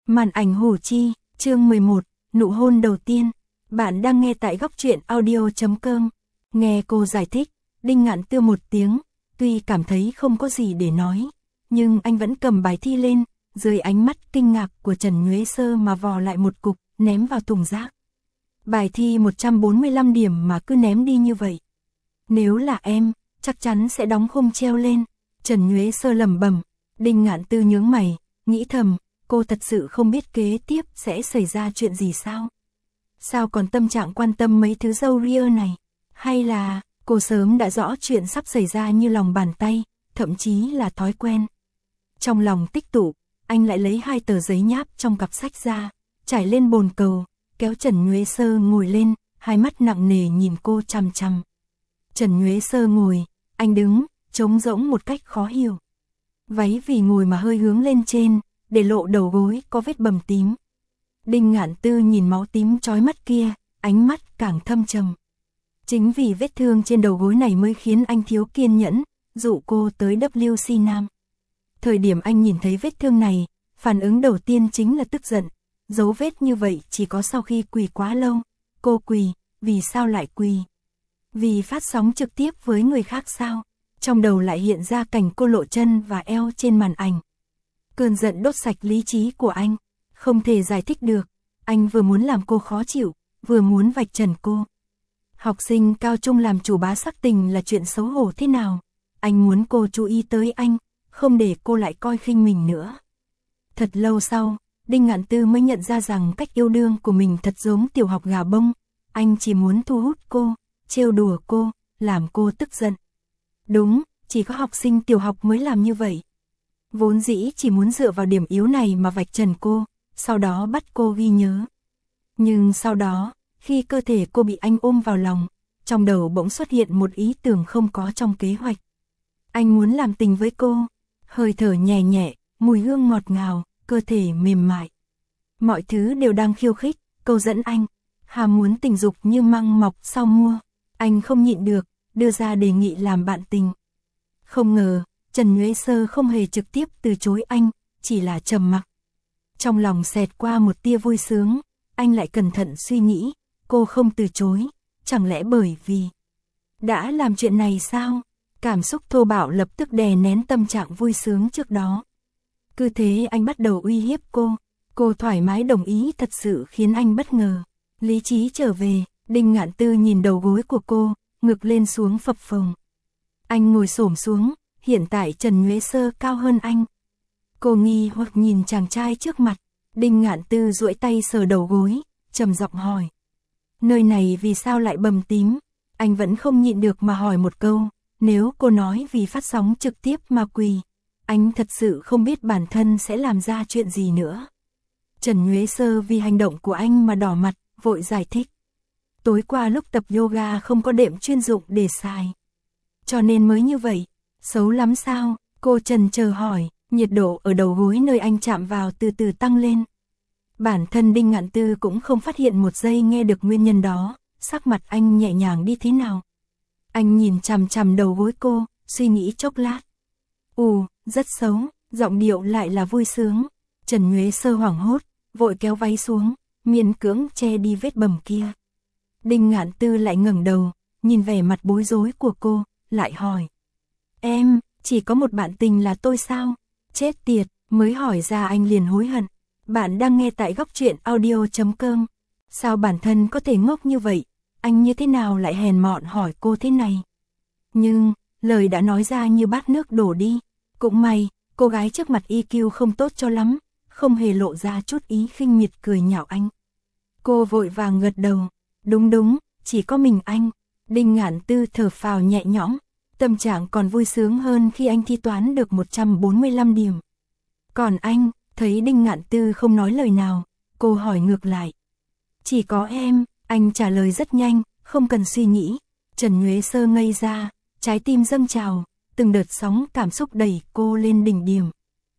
Màn ảnh Hủ Chi, chương 11, nụ hôn đầu tiên. Bạn đang nghe tại góc truyện audio.com. Nghe cô giải thích, Đinh Ngạn Tư một tiếng, tuy cảm thấy không có gì để nói, nhưng anh vẫn cầm bài thi lên, dưới ánh mắt kinh ngạc của Trần Nhuế Sơ mà vò lại một cục, ném vào thùng rác. Bài thi 145 điểm mà cứ ném đi như vậy. Nếu là em, chắc chắn sẽ đóng khung treo lên. Trần Nhuế Sơ lẩm bẩm. Đinh Ngạn Tư nhướng mày, nghĩ thầm, cô thật sự không biết kế tiếp sẽ xảy ra chuyện gì sao? Sao còn tâm trạng quan tâm mấy thứ râu ria này? Hay là, cô sớm đã rõ chuyện sắp xảy ra như lòng bàn tay, thậm chí là thói quen. Trong lòng tích tụ, anh lại lấy 2 tờ giấy nháp trong cặp sách ra, trải lên bồn cầu, kéo Trần Nhuế Sơ ngồi lên, hai mắt nặng nề nhìn cô chằm chằm. Trần Nhuế Sơ ngồi, anh đứng, trống rỗng một cách khó hiểu. Váy vì ngồi mà hơi hướng lên trên, để lộ đầu gối có vết bầm tím. Đinh Ngạn Tư nhìn máu tím chói mắt kia, ánh mắt càng thâm trầm. Chính vì vết thương trên đầu gối này mới khiến anh thiếu kiên nhẫn, dụ cô tới WC Nam. Thời điểm anh nhìn thấy vết thương này, phản ứng đầu tiên chính là tức giận. Dấu vết như vậy chỉ có sau khi quỳ quá lâu. Cô quỳ, vì sao lại quỳ? Vì phát sóng trực tiếp với người khác sao? Trong đầu lại hiện ra cảnh cô lộ chân và eo trên màn ảnh. Cơn giận đốt sạch lý trí của anh, không thể giải thích được. Anh vừa muốn làm cô khó chịu, vừa muốn vạch trần cô. Học sinh cao trung làm chủ bá sắc tình là chuyện xấu hổ thế nào? Anh muốn cô chú ý tới anh, không để cô lại coi khinh mình nữa. Thật lâu sau, Đinh Ngạn Tư mới nhận ra rằng cách yêu đương của mình thật giống tiểu học gà bông. Anh chỉ muốn thu hút cô, trêu đùa cô, làm cô tức giận. Đúng, chỉ có học sinh tiểu học mới làm như vậy. Vốn dĩ chỉ muốn dựa vào điểm yếu này mà vạch trần cô, sau đó bắt cô ghi nhớ. Nhưng sau đó, khi cơ thể cô bị anh ôm vào lòng, trong đầu bỗng xuất hiện một ý tưởng không có trong kế hoạch. Anh muốn làm tình với cô, hơi thở nhẹ nhẹ, mùi hương ngọt ngào, cơ thể mềm mại. Mọi thứ đều đang khiêu khích, câu dẫn anh, ham muốn tình dục như măng mọc sau mưa. Anh không nhịn được, đưa ra đề nghị làm bạn tình. Không ngờ, Trần Nhuế Sơ không hề trực tiếp từ chối anh, chỉ là trầm mặc. Trong lòng xẹt qua một tia vui sướng, anh lại cẩn thận suy nghĩ, cô không từ chối, chẳng lẽ bởi vì đã làm chuyện này sao? Cảm xúc thô bạo lập tức đè nén tâm trạng vui sướng trước đó. Cứ thế anh bắt đầu uy hiếp cô thoải mái đồng ý thật sự khiến anh bất ngờ. Lý trí trở về, Đinh Ngạn Tư nhìn đầu gối của cô, ngực lên xuống phập phồng. Anh ngồi xổm xuống, hiện tại Trần Nhuế Sơ cao hơn anh. Cô nghi hoặc nhìn chàng trai trước mặt, Đinh Ngạn Tư duỗi tay sờ đầu gối, trầm giọng hỏi. Nơi này vì sao lại bầm tím? Anh vẫn không nhịn được mà hỏi một câu, nếu cô nói vì phát sóng trực tiếp mà quỳ, anh thật sự không biết bản thân sẽ làm ra chuyện gì nữa. Trần Nhuế Sơ vì hành động của anh mà đỏ mặt, vội giải thích. Tối qua lúc tập yoga không có đệm chuyên dụng để xài, cho nên mới như vậy. Xấu lắm sao? Cô chần chờ hỏi, nhiệt độ ở đầu gối nơi anh chạm vào từ từ tăng lên. Bản thân Đinh Ngạn Tư cũng không phát hiện một giây nghe được nguyên nhân đó, sắc mặt anh nhẹ nhàng đi thế nào. Anh nhìn chằm chằm đầu gối cô, suy nghĩ chốc lát. Rất xấu, giọng điệu lại là vui sướng. Trần Nhuế Sơ hoảng hốt, vội kéo váy xuống, miễn cưỡng che đi vết bầm kia. Đinh Ngạn Tư lại ngẩng đầu, nhìn vẻ mặt bối rối của cô, lại hỏi. Em, chỉ có một bạn tình là tôi sao? Chết tiệt, mới hỏi ra anh liền hối hận. Bạn đang nghe tại góc truyện audio.com. Sao bản thân có thể ngốc như vậy? Anh như thế nào lại hèn mọn hỏi cô thế này? Nhưng, lời đã nói ra như bát nước đổ đi. Cũng may, cô gái trước mặt EQ không tốt cho lắm, không hề lộ ra chút ý khinh miệt cười nhạo anh. Cô vội vàng gật đầu. Đúng, chỉ có mình anh. Đinh Ngạn Tư thở phào nhẹ nhõm. Tâm trạng còn vui sướng hơn khi anh thi toán được 145 điểm. Còn anh, thấy Đinh Ngạn Tư không nói lời nào, cô hỏi ngược lại. Chỉ có em, anh trả lời rất nhanh, không cần suy nghĩ. Trần Nhuế Sơ ngây ra, trái tim dâng trào, từng đợt sóng cảm xúc đẩy cô lên đỉnh điểm.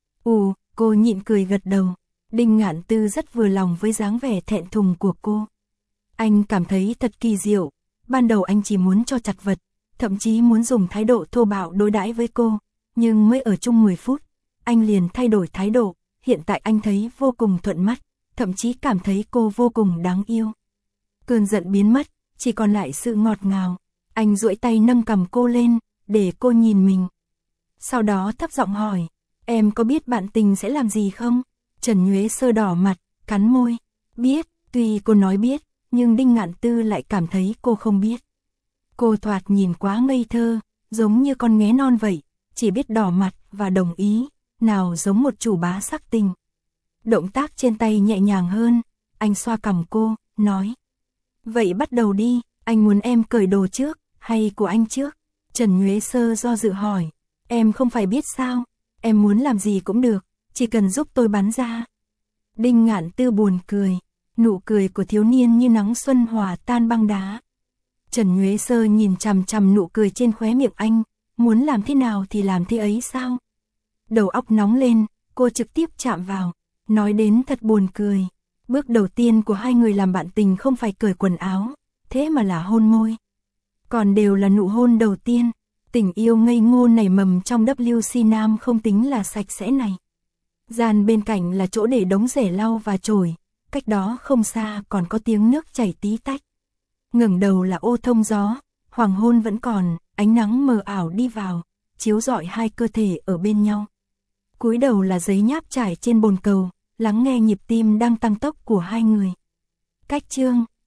Cô nhịn cười gật đầu. Đinh Ngạn Tư rất vừa lòng với dáng vẻ thẹn thùng của cô. Anh cảm thấy thật kỳ diệu, ban đầu anh chỉ muốn cho chặt vật, thậm chí muốn dùng thái độ thô bạo đối đãi với cô, nhưng mới ở chung 10 phút, anh liền thay đổi thái độ, hiện tại anh thấy vô cùng thuận mắt, thậm chí cảm thấy cô vô cùng đáng yêu. Cơn giận biến mất, chỉ còn lại sự ngọt ngào. Anh duỗi tay nâng cằm cô lên, để cô nhìn mình. Sau đó thấp giọng hỏi, em có biết bạn tình sẽ làm gì không? Trần Nhuế Sơ đỏ mặt, cắn môi. Biết, tuy cô nói biết, nhưng Đinh Ngạn Tư lại cảm thấy cô không biết. Cô thoạt nhìn quá ngây thơ, giống như con nghé non vậy, chỉ biết đỏ mặt và đồng ý, nào giống một chủ bá sắc tình. Động tác trên tay nhẹ nhàng hơn, anh xoa cằm cô, nói. Vậy bắt đầu đi, anh muốn em cởi đồ trước, hay của anh trước? Trần Nhuế Sơ do dự hỏi, em không phải biết sao, em muốn làm gì cũng được, chỉ cần giúp tôi bắn ra. Đinh Ngạn Tư buồn cười, nụ cười của thiếu niên như nắng xuân hòa tan băng đá. Trần Nhuế Sơ nhìn chằm chằm nụ cười trên khóe miệng anh, muốn làm thế nào thì làm thế ấy sao? Đầu óc nóng lên, cô trực tiếp chạm vào, nói đến thật buồn cười. Bước đầu tiên của hai người làm bạn tình không phải cởi quần áo, thế mà là hôn môi. Còn đều là nụ hôn đầu tiên, tình yêu ngây ngô nảy mầm trong WC Nam không tính là sạch sẽ này. Gian bên cạnh là chỗ để đống rẻ lau và chổi, cách đó không xa còn có tiếng nước chảy tí tách. Ngẩng đầu là ô thông gió, hoàng hôn vẫn còn, ánh nắng mờ ảo đi vào, chiếu rọi hai cơ thể ở bên nhau. Cúi đầu là giấy nháp trải trên bồn cầu, lắng nghe nhịp tim đang tăng tốc của hai người. Cách chương